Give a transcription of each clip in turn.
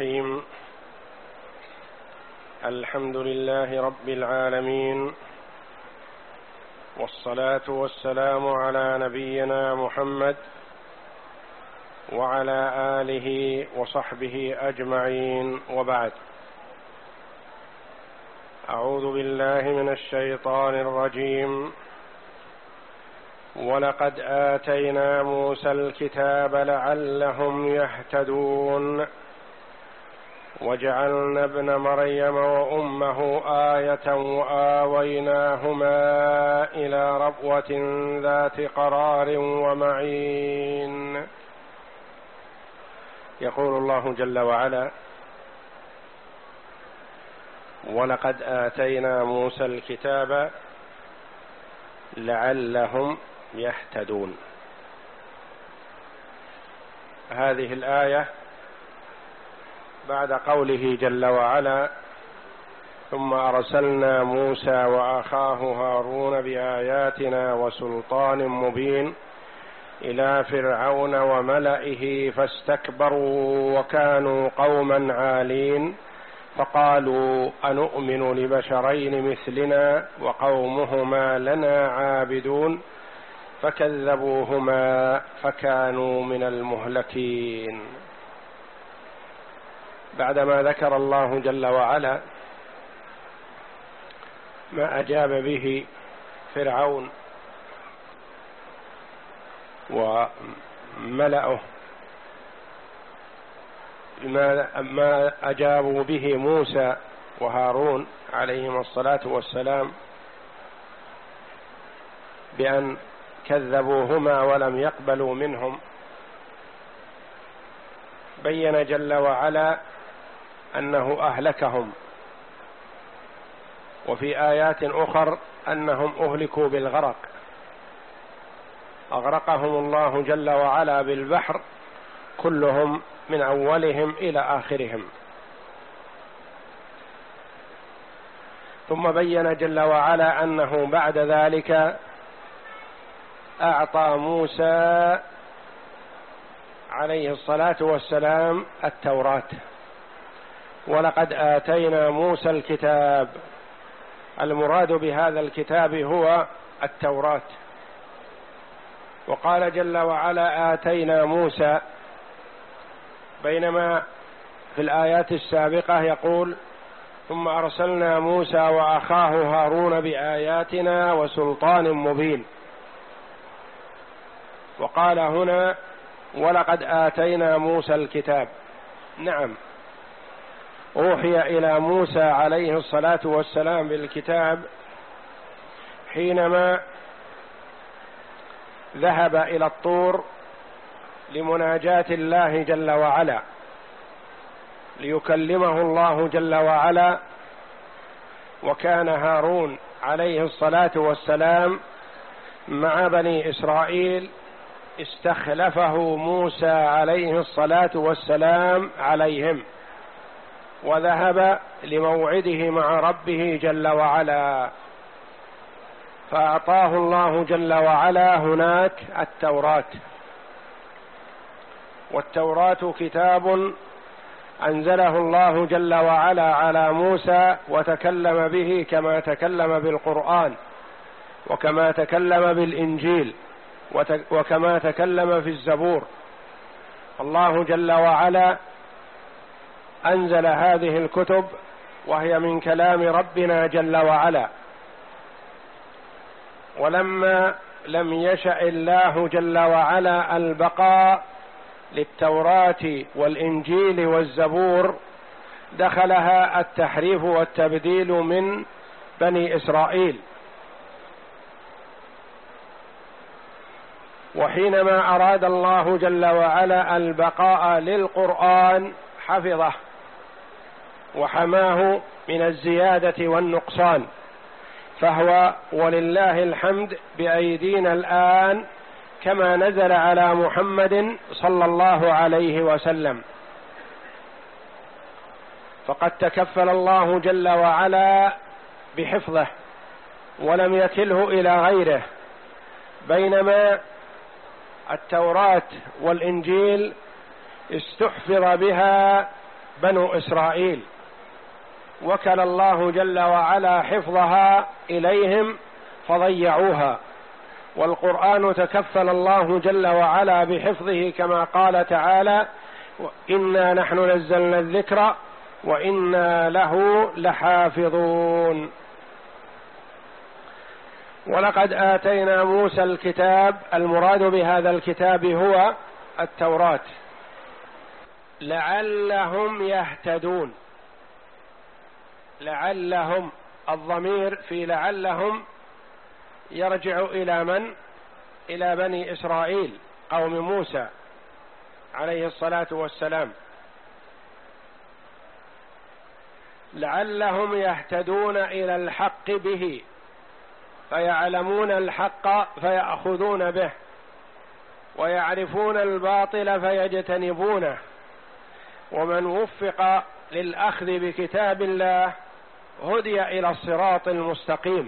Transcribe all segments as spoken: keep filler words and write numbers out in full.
الرحيم. الحمد لله رب العالمين، والصلاة والسلام على نبينا محمد وعلى آله وصحبه أجمعين، وبعد. أعوذ بالله من الشيطان الرجيم. ولقد آتينا موسى الكتاب لعلهم يهتدون وجعلنا ابن مريم وأمه آية وآويناهما إلى ربوة ذات قرار ومعين. يقول الله جل وعلا: ولقد آتينا موسى الكتاب لعلهم يهتدون. هذه الآية بعد قوله جل وعلا: ثم أرسلنا موسى وأخاه هارون بآياتنا وسلطان مبين إلى فرعون وملئه فاستكبروا وكانوا قوما عالين فقالوا أنؤمن لبشرين مثلنا وقومهما لنا عابدون فكذبوهما فكانوا من المهلكين. بعدما ذكر الله جل وعلا ما أجاب به فرعون وملأه، ما أجابوا به موسى وهارون عليهما الصلاة والسلام بأن كذبوهما ولم يقبلوا منهم، بين جل وعلا أنه أهلكهم، وفي آيات أخر أنهم أهلكوا بالغرق، أغرقهم الله جل وعلا بالبحر كلهم من أولهم إلى آخرهم. ثم بين جل وعلا أنه بعد ذلك أعطى موسى عليه الصلاة والسلام التوراة. ولقد آتينا موسى الكتاب، المراد بهذا الكتاب هو التوراة. وقال جل وعلا: آتينا موسى، بينما في الآيات السابقة يقول: ثم أرسلنا موسى وأخاه هارون بآياتنا وسلطان مبين. وقال هنا: ولقد آتينا موسى الكتاب. نعم، أوحي إلى موسى عليه الصلاة والسلام بالكتاب حينما ذهب إلى الطور لمناجاة الله جل وعلا، ليكلمه الله جل وعلا. وكان هارون عليه الصلاة والسلام مع بني إسرائيل، استخلفه موسى عليه الصلاة والسلام عليهم، وذهب لموعده مع ربه جل وعلا، فأعطاه الله جل وعلا هناك التوراة. والتوراة كتاب أنزله الله جل وعلا على موسى وتكلم به كما تكلم بالقرآن، وكما تكلم بالإنجيل، وكما تكلم في الزبور. الله جل وعلا أنزل هذه الكتب وهي من كلام ربنا جل وعلا. ولما لم يشأ الله جل وعلا البقاء للتوراة والإنجيل والزبور، دخلها التحريف والتبديل من بني إسرائيل. وحينما أراد الله جل وعلا البقاء للقرآن حفظه وحماه من الزيادة والنقصان، فهو ولله الحمد بأيدينا الآن كما نزل على محمد صلى الله عليه وسلم. فقد تكفل الله جل وعلا بحفظه ولم يكله إلى غيره، بينما التوراة والإنجيل استحفظ بها بنو إسرائيل، وكل الله جل وعلا حفظها إليهم فضيعوها، والقرآن تكفل الله جل وعلا بحفظه كما قال تعالى: إنا نحن نزلنا الذكر وإنا له لحافظون. ولقد آتينا موسى الكتاب، المراد بهذا الكتاب هو التوراة، لعلهم يهتدون. لعلهم، الضمير في لعلهم يرجع إلى من؟ إلى بني إسرائيل قوم موسى عليه الصلاة والسلام. لعلهم يهتدون إلى الحق به، فيعلمون الحق فيأخذون به، ويعرفون الباطل فيجتنبونه. ومن وفق للأخذ بكتاب الله هدي إلى الصراط المستقيم.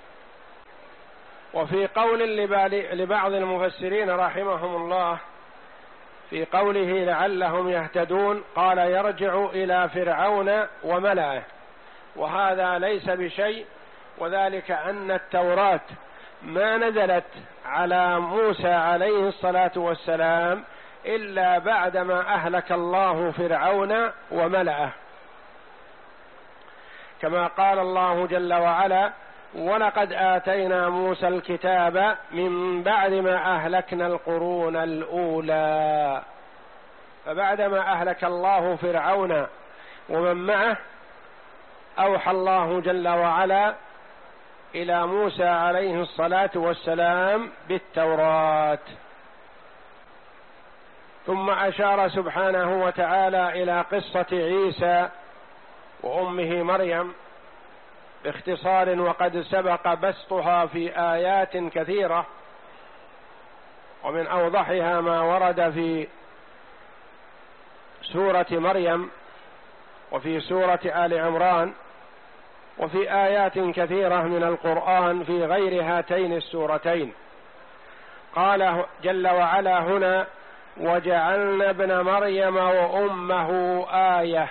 وفي قول لبعض المفسرين رحمهم الله في قوله لعلهم يهتدون، قال: يرجع إلى فرعون وملئه، وهذا ليس بشيء، وذلك أن التوراة ما نزلت على موسى عليه الصلاة والسلام إلا بعدما أهلك الله فرعون وملئه، كما قال الله جل وعلا: ولقد آتينا موسى الكتاب من بعد ما أهلكنا القرون الأولى. فبعدما أهلك الله فرعون ومن معه أوحى الله جل وعلا إلى موسى عليه الصلاة والسلام بالتوراة. ثم أشار سبحانه وتعالى إلى قصة عيسى وأمه مريم باختصار، وقد سبق بسطها في آيات كثيرة، ومن أوضحها ما ورد في سورة مريم وفي سورة آل عمران وفي آيات كثيرة من القرآن في غير هاتين السورتين. قال جل وعلا هنا: وجعلنا ابن مريم وأمه آية.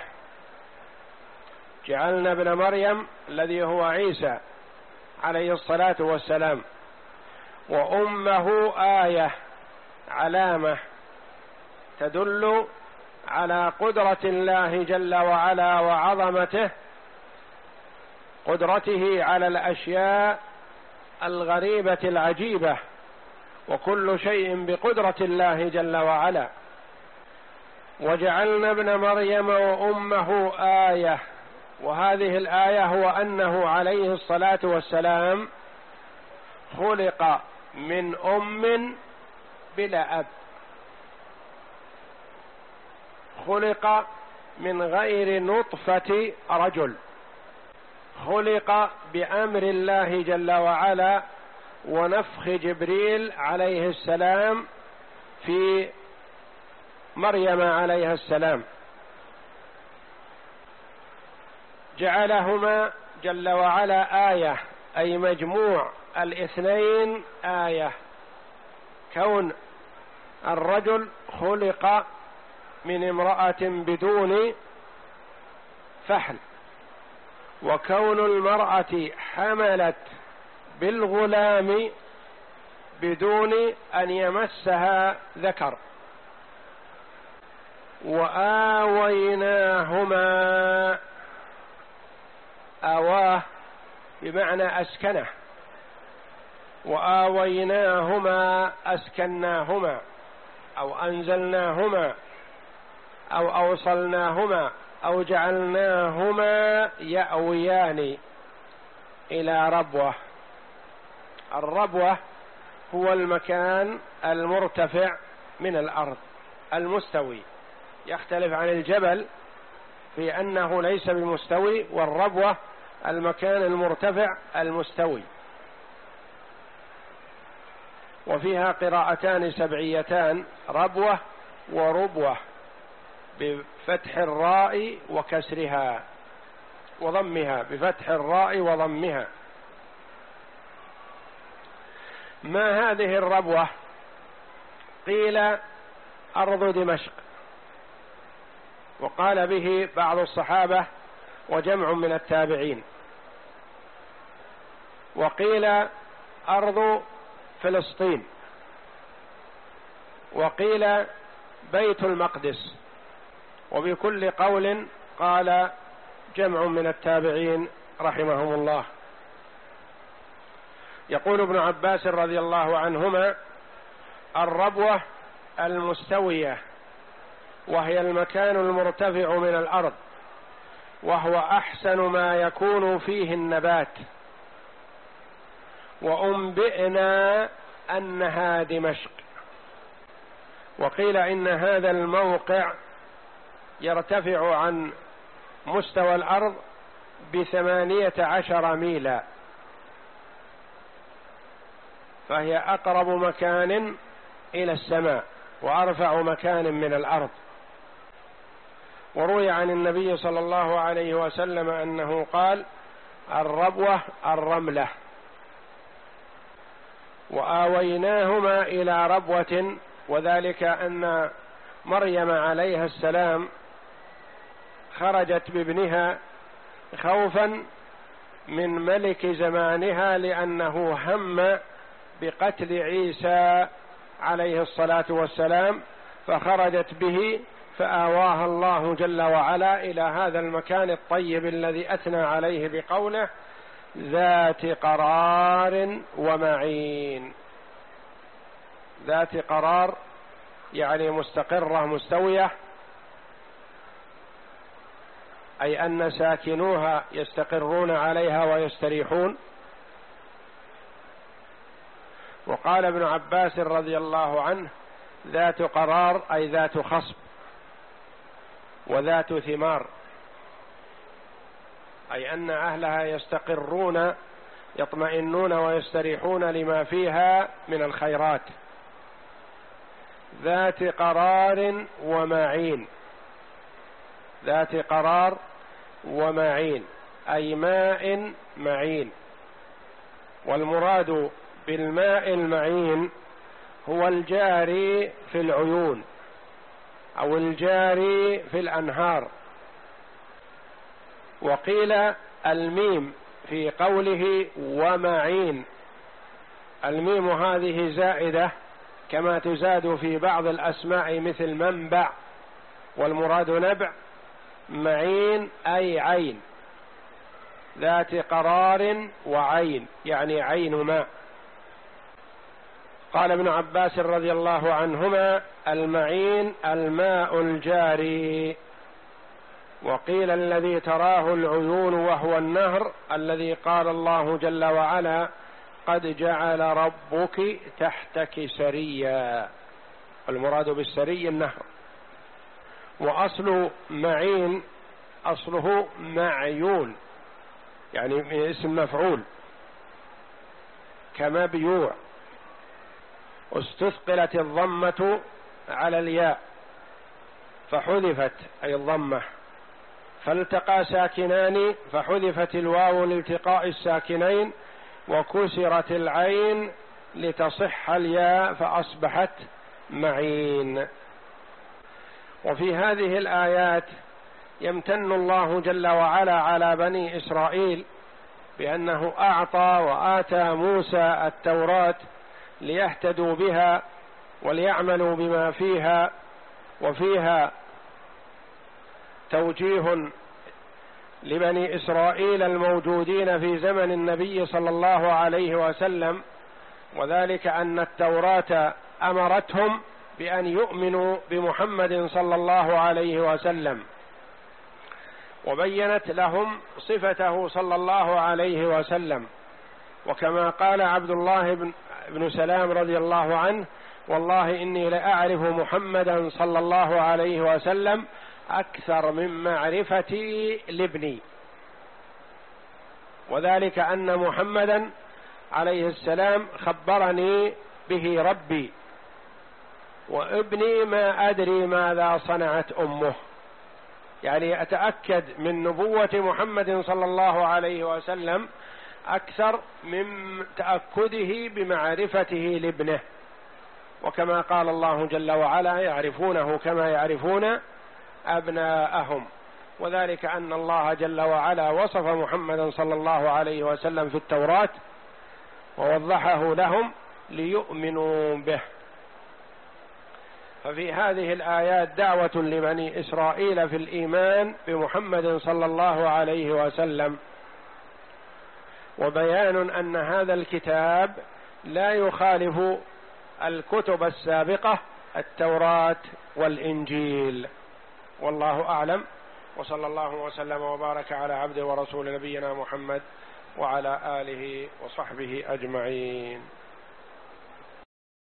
جعلنا ابن مريم الذي هو عيسى عليه الصلاة والسلام، وأمه آية، علامة تدل على قدرة الله جل وعلا وعظمته، قدرته على الأشياء الغريبة العجيبة، وكل شيء بقدرة الله جل وعلا. وجعلنا ابن مريم وأمه آية، وهذه الآية هو أنه عليه الصلاة والسلام خلق من أم بلا أب، خلق من غير نطفة رجل، خلق بأمر الله جل وعلا ونفخ جبريل عليه السلام في مريم عليها السلام. جعلهما جل وعلا آية، أي مجموع الاثنين آية. كون الرجل خلق من امرأة بدون فحل، وكون المرأة حملت بالغلام بدون أن يمسها ذكر. وآويناهما، آواه بمعنى أسكنه، وآويناهما أسكناهما أو أنزلناهما أو أوصلناهما أو جعلناهما يأويان إلى ربوة. الربوة هو المكان المرتفع من الأرض المستوي، يختلف عن الجبل في أنه ليس بمستوي، والربوة المكان المرتفع المستوي. وفيها قراءتان سبعيتان: ربوة وربوة، بفتح الراء وكسرها، وضمها بفتح الراء وضمها. ما هذه الربوة؟ قيل أرض دمشق، وقال به بعض الصحابة وجمع من التابعين. وقيل أرض فلسطين، وقيل بيت المقدس، وبكل قول قال جمع من التابعين رحمهم الله. يقول ابن عباس رضي الله عنهما: الربوة المستوية، وهي المكان المرتفع من الأرض، وهو أحسن ما يكون فيه النبات. وأنبئنا أنها دمشق. وقيل إن هذا الموقع يرتفع عن مستوى الأرض بثمانية عشر ميلا، فهي أقرب مكان إلى السماء وأرفع مكان من الأرض. وروي عن النبي صلى الله عليه وسلم أنه قال: الربوة الرملة. وآويناهما إلى ربوة، وذلك أن مريم عليها السلام خرجت بابنها خوفا من ملك زمانها، لأنه هم بقتل عيسى عليه الصلاة والسلام، فخرجت به، فآواها الله جل وعلا إلى هذا المكان الطيب الذي أثنى عليه بقوله: ذات قرار ومعين. ذات قرار يعني مستقرة مستوية، أي أن ساكنوها يستقرون عليها ويستريحون. وقال ابن عباس رضي الله عنه: ذات قرار أي ذات خصب، وذات ثمار، أي أن أهلها يستقرون يطمئنون ويستريحون لما فيها من الخيرات. ذات قرار ومعين. ذات قرار ومعين أي ماء معين. والمراد بالماء المعين هو الجاري في العيون أو الجاري في الأنهار. وقيل الميم في قوله ومعين، الميم هذه زائدة كما تزاد في بعض الأسماء مثل منبع، والمراد نبع. معين أي عين، ذات قرار وعين يعني عين ماء. قال ابن عباس رضي الله عنهما: المعين الماء الجاري. وقيل الذي تراه العيون وهو النهر الذي قال الله جل وعلا: قد جعل ربك تحتك سريا. المراد بالسري النهر. وأصل معين أصله معيون، يعني اسم مفعول كمبيوع، استثقلت الضمة على الياء فحذفت أي الضمة، فالتقى ساكنان فحذفت الواو لالتقاء الساكنين، وكسرت العين لتصح الياء فأصبحت معين. وفي هذه الآيات يمتن الله جل وعلا على بني إسرائيل بأنه أعطى وآتى موسى التوراة ليهتدوا بها وليعملوا بما فيها، وفيها توجيه لبني إسرائيل الموجودين في زمن النبي صلى الله عليه وسلم، وذلك أن التوراة أمرتهم بأن يؤمنوا بمحمد صلى الله عليه وسلم، وبينت لهم صفته صلى الله عليه وسلم. وكما قال عبد الله بن, بن سلام رضي الله عنه: والله إني لأعرف محمدا صلى الله عليه وسلم أكثر من معرفتي لابني. وذلك أن محمدا عليه السلام خبرني به ربي، وابني ما أدري ماذا صنعت أمه، يعني أتأكد من نبوة محمد صلى الله عليه وسلم أكثر من تأكده بمعرفته لابنه. وكما قال الله جل وعلا: يعرفونه كما يعرفون أبناءهم، وذلك أن الله جل وعلا وصف محمدا صلى الله عليه وسلم في التوراة ووضحه لهم ليؤمنوا به. ففي هذه الآيات دعوة لبني إسرائيل في الإيمان بمحمد صلى الله عليه وسلم، وبيان أن هذا الكتاب لا يخالف الكتب السابقة التوراة والإنجيل. والله أعلم، وصلى الله وسلم وبارك على عبده ورسول نبينا محمد وعلى آله وصحبه أجمعين.